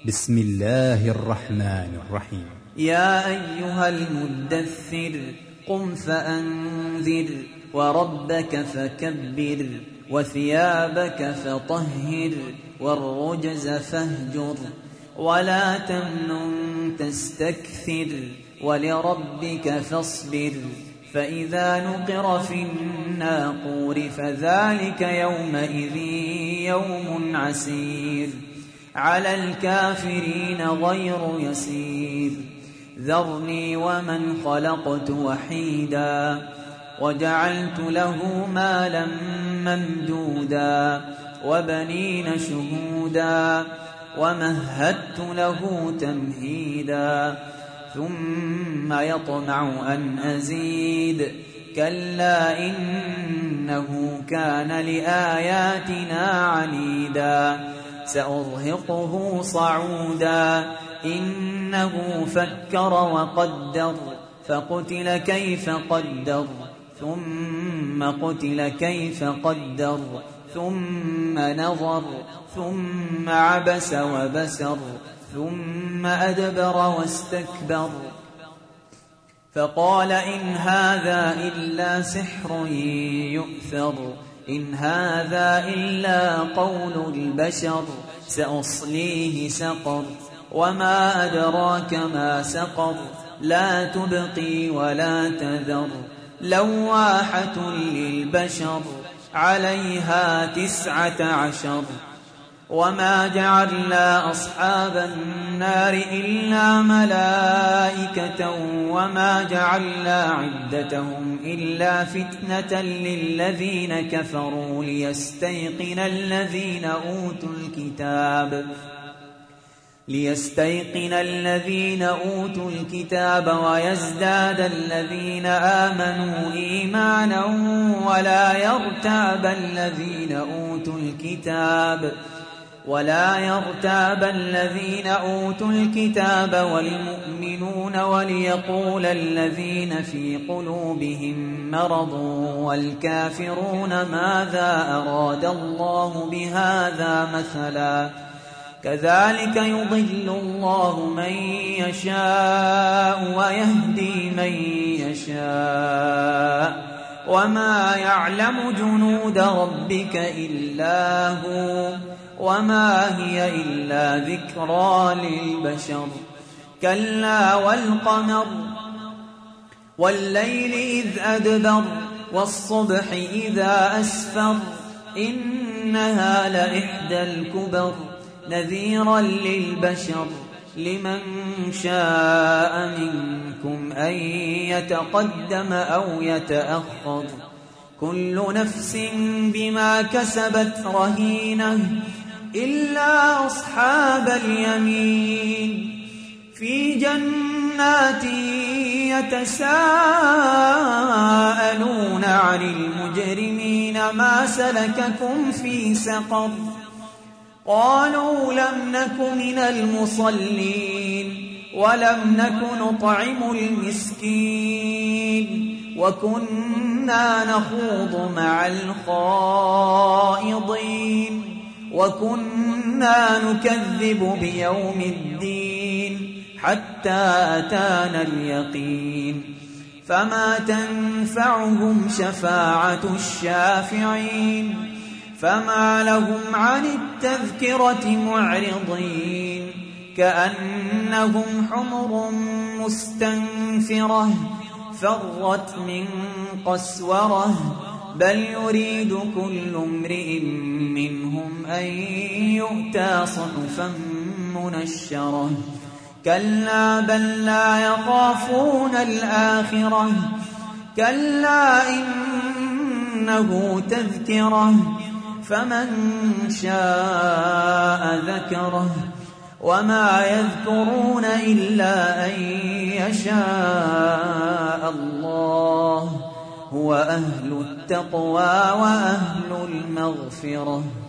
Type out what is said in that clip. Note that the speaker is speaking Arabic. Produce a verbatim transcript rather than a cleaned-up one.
بسم الله الرحمن الرحيم. يا أيها المدثر قم فأنذر وربك فكبر وثيابك فطهر والرجز فاهجر ولا تمنن تستكثر ولربك فاصبر فإذا نقر في الناقور فذلك يومئذ يوم عسير على الكافرين غير يسير ذرني ومن خلقت وحيدا وجعلت له مالا ممدودا وبنين شهودا ومهدت له تمهيدا ثم يطمع أن أزيد كلا إنه كان لآياتنا عنيدا سأرهقه صعودا إنه فكر وقدر فقتل كيف قدر ثم قتل كيف قدر ثم نظر ثم عبس وبسر ثم أدبر واستكبر فقال إن هذا إلا سحر يؤثر إن هذا إلا قول البشر سأصليه سقر وما أدراك ما سقر لا تبقي ولا تذر لواحة للبشر عليها تسعة عشر وما جعلنا أصحاب النار إلا ملائكة وما جعلنا عدتهم إلا فتنة للذين كفروا ليستيقن الذين أوتوا الكتاب ليستيقن الذين أوتوا الكتاب ويزداد الذين آمنوا إيمانا ولا يرتاب الذين أوتوا الكتاب ولا يرتاب الذين أوتوا الكتاب والمؤمنون وليقول الذين في قلوبهم مرض والكافرون ماذا أراد الله بهذا مثلا كذلك يضل الله من يشاء ويهدي من يشاء وما يعلم جنود ربك إلا هو وما هي إلا ذكرى للبشر كلا والقمر والليل إذ أدبر والصبح إذا أسفر إنها لإحدى الكبر نذيرا للبشر لمن شاء منكم أن يتقدم أو يتأخر كل نفس بما كسبت رهينة إلا أصحاب اليمين في جنات يتساءلون عن المجرمين ما سلككم في سقر قالوا لم نك من المصلين ولم نك نطعم المسكين وكنا نخوض مع الخائضين وكنا نكذب بيوم الدين حتى أتانا اليقين فما تنفعهم شفاعة الشافعين فما لهم عن التذكرة معرضين كأنهم حمر مستنفرة فرت من قسورة بل يريد كل امرئ منهم أن يؤتى صحفا منشرة كلا بل لا يخافون الآخرة كلا إنه تذكرة فمن شاء ذكره وما يذكرون إلا أن يشاء الله هو أهل التقوى وأهل المغفرة.